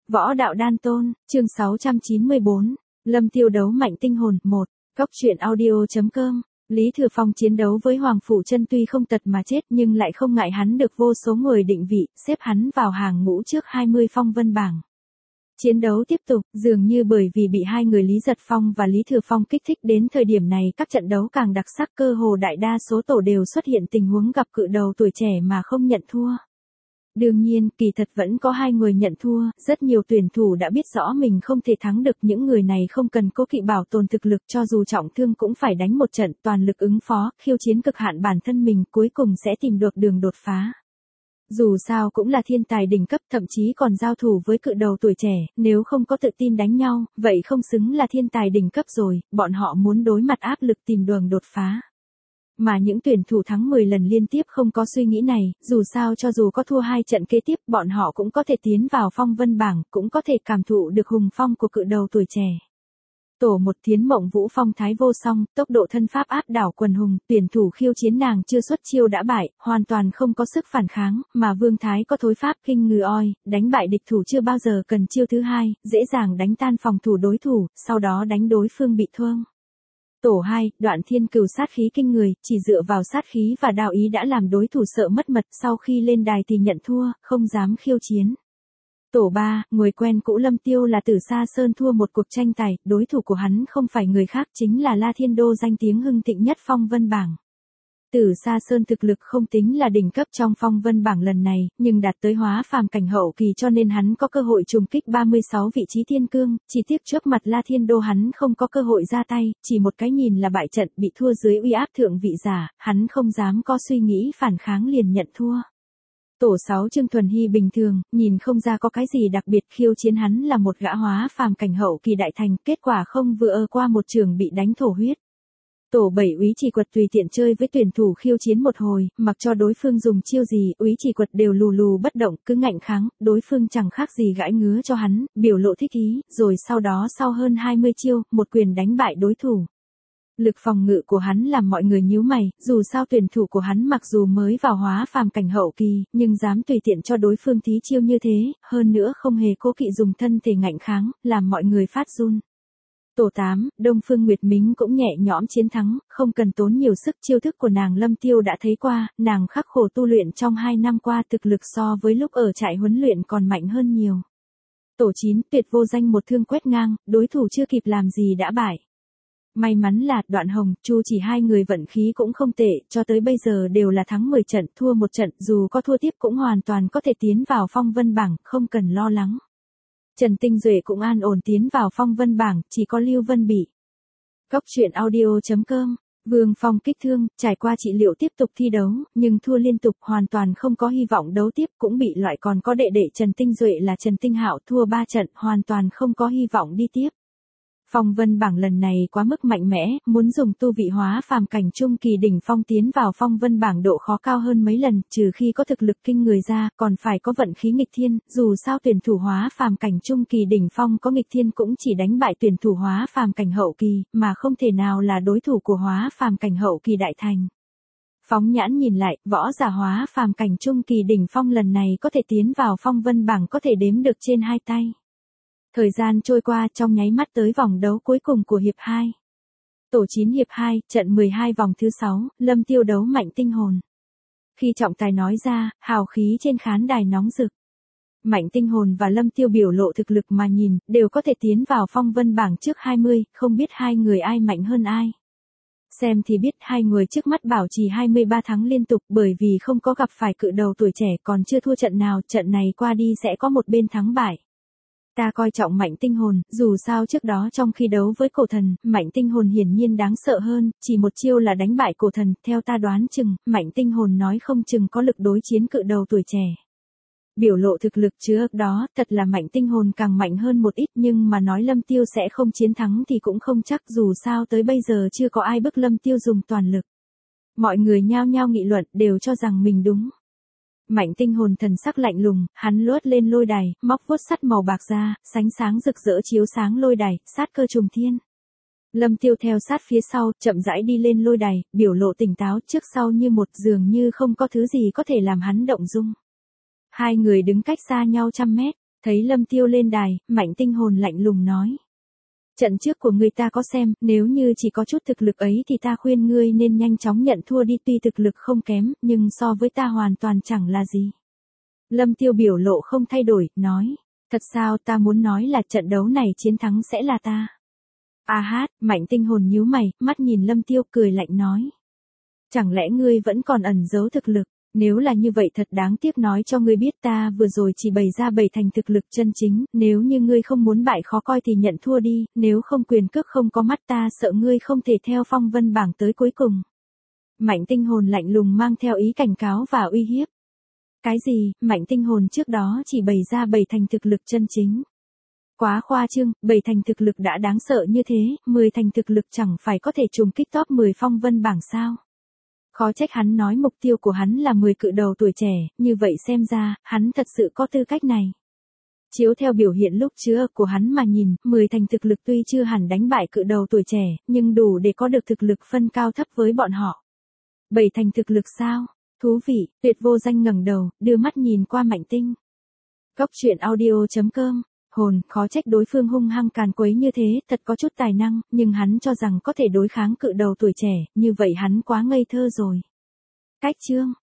Võ đạo đan tôn, chương 694, Lâm Tiêu đấu mạnh tinh hồn, 1, Cóc truyện audio.com. Lý Thừa Phong chiến đấu với Hoàng Phủ Chân tuy không tật mà chết nhưng lại không ngại hắn được vô số người định vị, xếp hắn vào hàng ngũ trước 20 phong vân bảng. Chiến đấu tiếp tục, dường như bởi vì bị hai người Lý Giật Phong và Lý Thừa Phong kích thích đến thời điểm này các trận đấu càng đặc sắc, cơ hồ đại đa số tổ đều xuất hiện tình huống gặp cự đầu tuổi trẻ mà không nhận thua. Đương nhiên, kỳ thật vẫn có hai người nhận thua, rất nhiều tuyển thủ đã biết rõ mình không thể thắng được, những người này không cần cố kỵ bảo tồn thực lực, cho dù trọng thương cũng phải đánh một trận, toàn lực ứng phó, khiêu chiến cực hạn bản thân mình, cuối cùng sẽ tìm được đường đột phá. Dù sao cũng là thiên tài đỉnh cấp, thậm chí còn giao thủ với cự đầu tuổi trẻ, nếu không có tự tin đánh nhau, vậy không xứng là thiên tài đỉnh cấp rồi, bọn họ muốn đối mặt áp lực tìm đường đột phá. Mà những tuyển thủ thắng 10 lần liên tiếp không có suy nghĩ này, dù sao cho dù có thua 2 trận kế tiếp, bọn họ cũng có thể tiến vào phong vân bảng, cũng có thể cảm thụ được hùng phong của cự đầu tuổi trẻ. Tổ 1 Thiến Mộng Vũ phong thái vô song, tốc độ thân pháp áp đảo quần hùng, tuyển thủ khiêu chiến nàng chưa xuất chiêu đã bại, hoàn toàn không có sức phản kháng, mà Vương Thái có thối pháp kinh ngừ oi, đánh bại địch thủ chưa bao giờ cần chiêu thứ hai, dễ dàng đánh tan phòng thủ đối thủ, sau đó đánh đối phương bị thương. Tổ 2, Đoạn Thiên Cửu sát khí kinh người, chỉ dựa vào sát khí và đạo ý đã làm đối thủ sợ mất mật, sau khi lên đài thì nhận thua, không dám khiêu chiến. Tổ 3, người quen cũ Lâm Tiêu là Tử Sa Sơn thua một cuộc tranh tài, đối thủ của hắn không phải người khác chính là La Thiên Đô danh tiếng hưng thịnh nhất phong vân bảng. Tử Sa Sơn thực lực không tính là đỉnh cấp trong phong vân bảng lần này, nhưng đạt tới hóa phàm cảnh hậu kỳ cho nên hắn có cơ hội trùng kích 36 vị trí thiên cương, chỉ tiếc trước mặt La Thiên Đô hắn không có cơ hội ra tay, chỉ một cái nhìn là bại trận, bị thua dưới uy áp thượng vị giả, hắn không dám có suy nghĩ phản kháng liền nhận thua. Tổ 6 Trương Thuần Hy bình thường, nhìn không ra có cái gì đặc biệt, khiêu chiến hắn là một gã hóa phàm cảnh hậu kỳ đại thành, kết quả không vừa qua một trường bị đánh thổ huyết. Tổ 7 Úy Chỉ Quật tùy tiện chơi với tuyển thủ khiêu chiến một hồi, mặc cho đối phương dùng chiêu gì, Úy Chỉ Quật đều lù lù bất động, cứ ngạnh kháng, đối phương chẳng khác gì gãi ngứa cho hắn, biểu lộ thích ý, rồi sau đó sau hơn 20 chiêu, một quyền đánh bại đối thủ. Lực phòng ngự của hắn làm mọi người nhíu mày, dù sao tuyển thủ của hắn mặc dù mới vào hóa phàm cảnh hậu kỳ, nhưng dám tùy tiện cho đối phương thí chiêu như thế, hơn nữa không hề cố kỵ dùng thân thể ngạnh kháng, làm mọi người phát run. Tổ 8, Đông Phương Nguyệt Mính cũng nhẹ nhõm chiến thắng, không cần tốn nhiều sức, chiêu thức của nàng Lâm Tiêu đã thấy qua, nàng khắc khổ tu luyện trong 2 năm qua, thực lực so với lúc ở trại huấn luyện còn mạnh hơn nhiều. Tổ 9, Tuyệt Vô Danh một thương quét ngang, đối thủ chưa kịp làm gì đã bại. May mắn là Đoạn Hồng, Chu Chỉ hai người vận khí cũng không tệ, cho tới bây giờ đều là thắng 10 trận, thua một trận, dù có thua tiếp cũng hoàn toàn có thể tiến vào phong vân bảng, không cần lo lắng. Trần Tinh Duệ cũng an ổn tiến vào phong vân bảng, chỉ có Lưu Vân bị. Cóc truyện audio.com. Vương Phong kích thương, trải qua trị liệu tiếp tục thi đấu, nhưng thua liên tục, hoàn toàn không có hy vọng đấu tiếp, cũng bị loại, còn có đệ đệ Trần Tinh Duệ là Trần Tinh Hạo thua 3 trận, hoàn toàn không có hy vọng đi tiếp. Phong vân bảng lần này quá mức mạnh mẽ, muốn dùng tu vị hóa phàm cảnh trung kỳ đỉnh phong tiến vào phong vân bảng độ khó cao hơn mấy lần, trừ khi có thực lực kinh người ra, còn phải có vận khí nghịch thiên, dù sao tuyển thủ hóa phàm cảnh trung kỳ đỉnh phong có nghịch thiên cũng chỉ đánh bại tuyển thủ hóa phàm cảnh hậu kỳ, mà không thể nào là đối thủ của hóa phàm cảnh hậu kỳ đại thành. Phóng nhãn nhìn lại, võ giả hóa phàm cảnh trung kỳ đỉnh phong lần này có thể tiến vào phong vân bảng có thể đếm được trên 2 tay. Thời gian trôi qua trong nháy mắt tới vòng đấu cuối cùng của hiệp 2. Tổ 9 hiệp 2, trận 12 vòng thứ 6, Lâm Tiêu đấu mạnh tinh hồn. Khi trọng tài nói ra, hào khí trên khán đài nóng rực. Mạnh tinh hồn và Lâm Tiêu biểu lộ thực lực mà nhìn, đều có thể tiến vào phong vân bảng trước 20, không biết hai người ai mạnh hơn ai. Xem thì biết hai người trước mắt bảo trì 23 thắng liên tục, bởi vì không có gặp phải cự đầu tuổi trẻ, còn chưa thua trận nào, trận này qua đi sẽ có một bên thắng bại. Ta coi trọng Mạnh tinh hồn, dù sao trước đó trong khi đấu với cổ thần, Mạnh tinh hồn hiển nhiên đáng sợ hơn, chỉ một chiêu là đánh bại cổ thần, theo ta đoán chừng, Mạnh tinh hồn nói không chừng có lực đối chiến cự đầu tuổi trẻ. Biểu lộ thực lực chứa đó, thật là Mạnh tinh hồn càng mạnh hơn một ít, nhưng mà nói Lâm Tiêu sẽ không chiến thắng thì cũng không chắc, dù sao tới bây giờ chưa có ai bức Lâm Tiêu dùng toàn lực. Mọi người nhao nhao nghị luận, đều cho rằng mình đúng. Mạnh tinh hồn thần sắc lạnh lùng, hắn lướt lên lôi đài, móc vuốt sắt màu bạc ra, sánh sáng rực rỡ chiếu sáng lôi đài, sát cơ trùng thiên. Lâm Tiêu theo sát phía sau, chậm rãi đi lên lôi đài, biểu lộ tỉnh táo, trước sau như một, dường như không có thứ gì có thể làm hắn động dung. Hai người đứng cách xa nhau trăm mét, Thấy Lâm Tiêu lên đài, Mạnh Tinh Hồn lạnh lùng nói. Trận trước của người ta có xem, nếu như chỉ có chút thực lực ấy thì ta khuyên ngươi nên nhanh chóng nhận thua đi, tuy thực lực không kém, nhưng so với ta hoàn toàn chẳng là gì. Lâm Tiêu biểu lộ không thay đổi, nói. Thật sao, ta muốn nói là trận đấu này chiến thắng sẽ là ta. À hát, Mạnh Tinh Hồn nhíu mày, mắt nhìn Lâm Tiêu cười lạnh nói. Chẳng lẽ ngươi vẫn còn ẩn giấu thực lực? Nếu là như vậy thật đáng tiếc, nói cho ngươi biết ta vừa rồi chỉ bày ra bảy thành thực lực chân chính, nếu như ngươi không muốn bại khó coi thì nhận thua đi, nếu không quyền cước không có mắt ta sợ ngươi không thể theo phong vân bảng tới cuối cùng. Mạnh Tinh Hồn lạnh lùng mang theo ý cảnh cáo và uy hiếp. Cái gì, Mạnh Tinh Hồn trước đó chỉ bày ra bảy thành thực lực chân chính. Quá khoa trương, 7 thành thực lực đã đáng sợ như thế, 10 thành thực lực chẳng phải có thể trùng kích top 10 phong vân bảng sao. Khó trách hắn nói mục tiêu của hắn là 10 cự đầu tuổi trẻ, như vậy xem ra, hắn thật sự có tư cách này. Chiếu theo biểu hiện lúc chứa của hắn mà nhìn, 10 thành thực lực tuy chưa hẳn đánh bại cự đầu tuổi trẻ, nhưng đủ để có được thực lực phân cao thấp với bọn họ. 7 thành thực lực sao? Thú vị, Tuyệt Vô Danh ngẩng đầu, đưa mắt nhìn qua Mạnh Tinh. Góc truyện audio.com. Hồn, khó trách đối phương hung hăng càn quấy như thế, thật có chút tài năng, nhưng hắn cho rằng có thể đối kháng cự đầu tuổi trẻ, như vậy hắn quá ngây thơ rồi. Cách chương